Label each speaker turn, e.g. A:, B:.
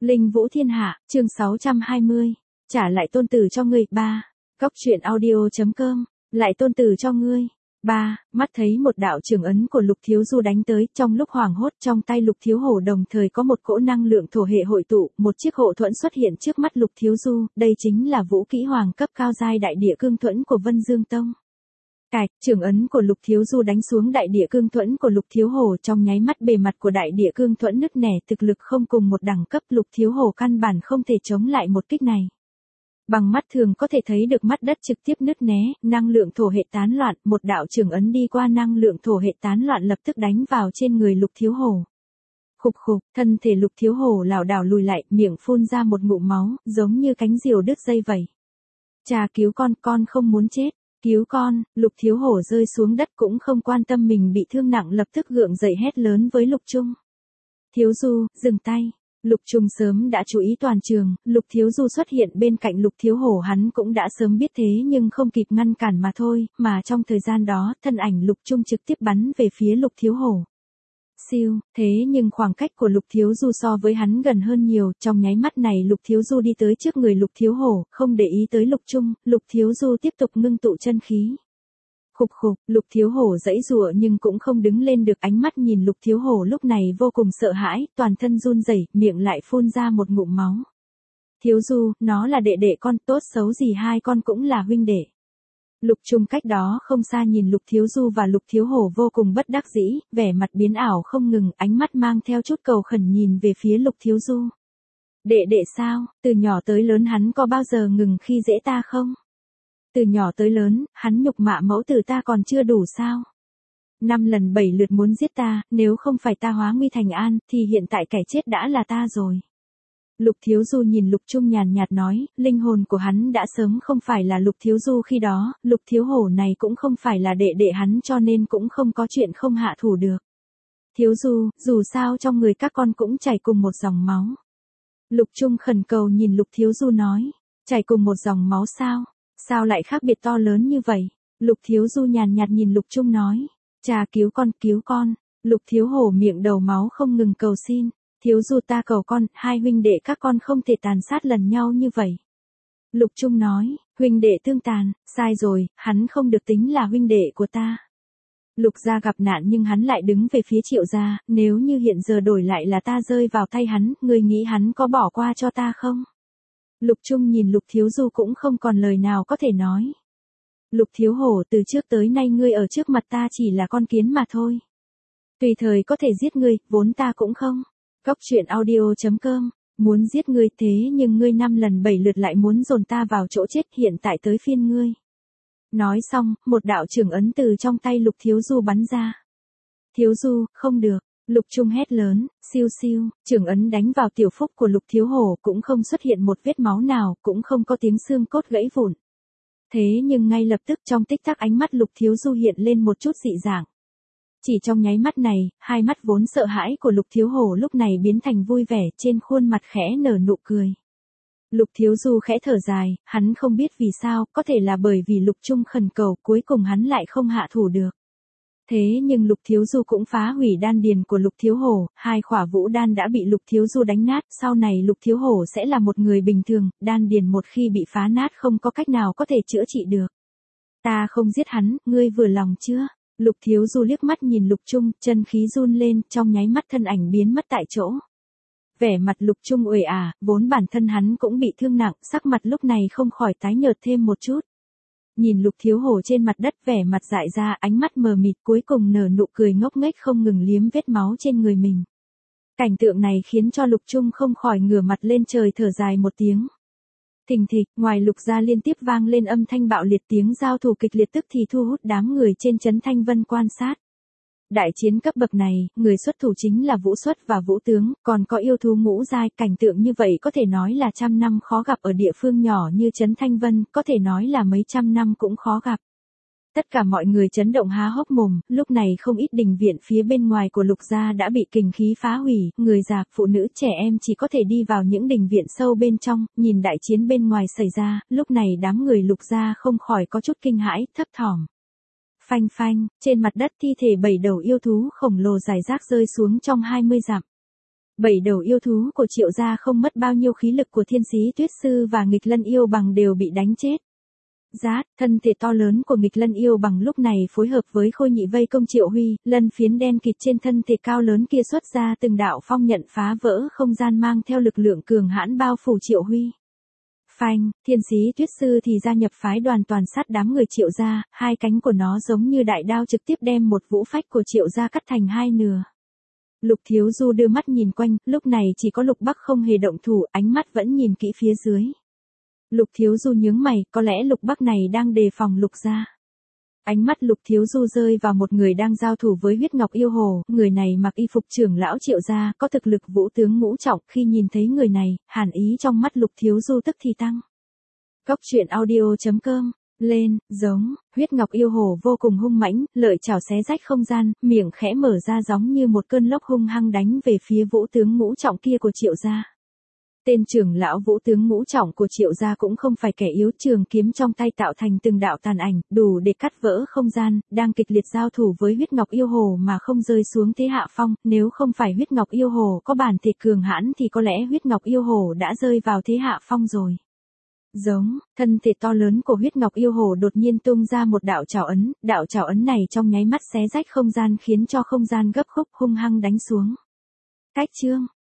A: Linh Vũ Thiên Hạ, chương 620. Trả lại tôn tử cho ngươi. 3. Cóc truyện audio.com. Lại tôn tử cho ngươi. 3. Mắt thấy một đạo trường ấn của Lục Thiếu Du đánh tới, trong lúc hoảng hốt trong tay Lục Thiếu Hổ đồng thời có một cỗ năng lượng thổ hệ hội tụ, một chiếc hộ thuẫn xuất hiện trước mắt Lục Thiếu Du, đây chính là vũ kỹ hoàng cấp cao giai đại địa cương thuẫn của Vân Dương Tông. Cạch, trường ấn của Lục Thiếu Du đánh xuống đại địa cương thuẫn của Lục Thiếu Hổ, trong nháy mắt bề mặt của đại địa cương thuẫn nứt nẻ, thực lực không cùng một đẳng cấp, Lục Thiếu Hổ căn bản không thể chống lại một kích này. Bằng mắt thường có thể thấy được mặt đất trực tiếp nứt né, năng lượng thổ hệ tán loạn, một đạo trường ấn đi qua năng lượng thổ hệ tán loạn lập tức đánh vào trên người Lục Thiếu Hổ. Khục khục, thân thể Lục Thiếu Hổ lảo đảo lùi lại, miệng phun ra một ngụm máu, giống như cánh diều đứt dây vậy. Cha cứu con không muốn chết. Cứu con. Lục Thiếu Hổ rơi xuống đất cũng không quan tâm mình bị thương nặng, lập tức gượng dậy hét lớn với Lục Trung. Thiếu Du, dừng tay. Lục Trung sớm đã chú ý toàn trường, Lục Thiếu Du xuất hiện bên cạnh Lục Thiếu Hổ hắn cũng đã sớm biết thế nhưng không kịp ngăn cản mà thôi, mà trong thời gian đó, thân ảnh Lục Trung trực tiếp bắn về phía Lục Thiếu Hổ. Siêu, thế nhưng khoảng cách của Lục Thiếu Du so với hắn gần hơn nhiều, trong nháy mắt này Lục Thiếu Du đi tới trước người Lục Thiếu Hổ, không để ý tới Lục Trung, Lục Thiếu Du tiếp tục ngưng tụ chân khí. Khục khục, Lục Thiếu Hổ giãy giụa nhưng cũng không đứng lên được, ánh mắt nhìn Lục Thiếu Hổ lúc này vô cùng sợ hãi, toàn thân run rẩy, miệng lại phun ra một ngụm máu. Thiếu Du, nó là đệ đệ con, tốt xấu gì hai con cũng là huynh đệ. Lục Trung cách đó không xa nhìn Lục Thiếu Du và Lục Thiếu Hổ vô cùng bất đắc dĩ, vẻ mặt biến ảo không ngừng, ánh mắt mang theo chút cầu khẩn nhìn về phía Lục Thiếu Du. Đệ đệ sao, từ nhỏ tới lớn hắn có bao giờ ngừng khi dễ ta không? Từ nhỏ tới lớn, hắn nhục mạ mẫu tử ta còn chưa đủ sao? 5 lần 7 lượt muốn giết ta, nếu không phải ta hóa nguy thành an, thì hiện tại kẻ chết đã là ta rồi. Lục Thiếu Du nhìn Lục Trung nhàn nhạt nói, linh hồn của hắn đã sớm không phải là Lục Thiếu Du khi đó, Lục Thiếu Hổ này cũng không phải là đệ đệ hắn cho nên cũng không có chuyện không hạ thủ được. Thiếu Du, dù sao trong người các con cũng chảy cùng một dòng máu. Lục Trung khẩn cầu nhìn Lục Thiếu Du nói, chảy cùng một dòng máu sao? Sao lại khác biệt to lớn như vậy? Lục Thiếu Du nhàn nhạt nhìn Lục Trung nói, cha cứu con, cứu con. Lục Thiếu Hổ miệng đầu máu không ngừng cầu xin. Thiếu Du ta cầu con, hai huynh đệ các con không thể tàn sát lần nhau như vậy. Lục Trung nói, huynh đệ tương tàn, sai rồi, hắn không được tính là huynh đệ của ta. Lục gia gặp nạn nhưng hắn lại đứng về phía Triệu gia, nếu như hiện giờ đổi lại là ta rơi vào tay hắn, ngươi nghĩ hắn có bỏ qua cho ta không? Lục Trung nhìn Lục Thiếu Du cũng không còn lời nào có thể nói. Lục Thiếu Hổ, từ trước tới nay ngươi ở trước mặt ta chỉ là con kiến mà thôi. Tùy thời có thể giết ngươi, vốn ta cũng không. Cóc truyện audio.com, muốn giết ngươi thế nhưng ngươi 5 lần 7 lượt lại muốn dồn ta vào chỗ chết, hiện tại tới phiên ngươi. Nói xong, một đạo trường ấn từ trong tay Lục Thiếu Du bắn ra. Thiếu Du, không được. Lục Trung hét lớn, siêu siêu, trường ấn đánh vào tiểu phúc của Lục Thiếu Hổ cũng không xuất hiện một vết máu nào, cũng không có tiếng xương cốt gãy vụn. Thế nhưng ngay lập tức trong tích tắc ánh mắt Lục Thiếu Du hiện lên một chút dị dạng. Chỉ trong nháy mắt này, hai mắt vốn sợ hãi của Lục Thiếu Hổ lúc này biến thành vui vẻ, trên khuôn mặt khẽ nở nụ cười. Lục Thiếu Du khẽ thở dài, hắn không biết vì sao, có thể là bởi vì Lục Trung khẩn cầu cuối cùng hắn lại không hạ thủ được. Thế nhưng Lục Thiếu Du cũng phá hủy đan điền của Lục Thiếu Hổ, 2 khỏa vũ đan đã bị Lục Thiếu Du đánh nát, sau này Lục Thiếu Hổ sẽ là một người bình thường, đan điền một khi bị phá nát không có cách nào có thể chữa trị được. Ta không giết hắn, ngươi vừa lòng chưa? Lục Thiếu Du liếc mắt nhìn Lục Trung, chân khí run lên, trong nháy mắt thân ảnh biến mất tại chỗ. Vẻ mặt Lục Trung uể vốn bản thân hắn cũng bị thương nặng, sắc mặt lúc này không khỏi tái nhợt thêm một chút. Nhìn Lục Thiếu Hổ trên mặt đất vẻ mặt dại ra, ánh mắt mờ mịt cuối cùng nở nụ cười ngốc nghếch không ngừng liếm vết máu trên người mình. Cảnh tượng này khiến cho Lục Trung không khỏi ngửa mặt lên trời thở dài một tiếng. Thình thịch, ngoài Lục gia liên tiếp vang lên âm thanh bạo liệt, tiếng giao thủ kịch liệt tức thì thu hút đám người trên trấn Thanh Vân quan sát. Đại chiến cấp bậc này, người xuất thủ chính là Vũ Xuất và Vũ Tướng, còn có yêu thú ngũ giai, cảnh tượng như vậy có thể nói là trăm năm khó gặp ở địa phương nhỏ như trấn Thanh Vân, có thể nói là mấy trăm năm cũng khó gặp. Tất cả mọi người chấn động há hốc mồm, lúc này không ít đình viện phía bên ngoài của Lục gia đã bị kình khí phá hủy, người già, phụ nữ, trẻ em chỉ có thể đi vào những đình viện sâu bên trong, nhìn đại chiến bên ngoài xảy ra, lúc này đám người Lục gia không khỏi có chút kinh hãi, thấp thỏm. Phanh phanh, trên mặt đất thi thể 7 đầu yêu thú khổng lồ rải rác rơi xuống trong 20 dặm. 7 đầu yêu thú của Triệu gia không mất bao nhiêu khí lực của Thiên Sĩ Tuyết Sư và Nghịch Lân Yêu Bằng đều bị đánh chết. Rát, thân thể to lớn của Nghịch Lân Yêu Bằng lúc này phối hợp với Khôi Nhị vây công Triệu Huy, lân phiến đen kịt trên thân thể cao lớn kia xuất ra từng đạo phong nhận phá vỡ không gian mang theo lực lượng cường hãn bao phủ Triệu Huy. Phanh, Thiên Sĩ Tuyết Sư thì gia nhập phái đoàn toàn sát đám người Triệu gia, hai cánh của nó giống như đại đao trực tiếp đem một vũ phách của Triệu gia cắt thành hai nửa. Lục Thiếu Du đưa mắt nhìn quanh, lúc này chỉ có Lục Bắc không hề động thủ, ánh mắt vẫn nhìn kỹ phía dưới. Lục Thiếu Du nhướng mày, có lẽ Lục Bắc này đang đề phòng Lục gia. Ánh mắt Lục Thiếu Du rơi vào một người đang giao thủ với Huyết Ngọc Yêu Hồ, người này mặc y phục trưởng lão Triệu gia, có thực lực vũ tướng ngũ trọng, khi nhìn thấy người này, hàn ý trong mắt Lục Thiếu Du tức thì tăng. Cốc truyện audio.com, lên, giống, Huyết Ngọc Yêu Hồ vô cùng hung mãnh, lợi chảo xé rách không gian, miệng khẽ mở ra giống như một cơn lốc hung hăng đánh về phía vũ tướng ngũ trọng kia của Triệu gia. Tên trưởng lão vũ tướng ngũ trọng của Triệu gia cũng không phải kẻ yếu, trường kiếm trong tay tạo thành từng đạo tàn ảnh, đủ để cắt vỡ không gian, đang kịch liệt giao thủ với Huyết Ngọc Yêu Hồ mà không rơi xuống thế hạ phong, nếu không phải Huyết Ngọc Yêu Hồ có bản thể cường hãn thì có lẽ Huyết Ngọc Yêu Hồ đã rơi vào thế hạ phong rồi. Giống, thân thể to lớn của Huyết Ngọc Yêu Hồ đột nhiên tung ra một đạo trảo ấn này trong nháy mắt xé rách không gian khiến cho không gian gấp khúc hung hăng đánh xuống. Cách chương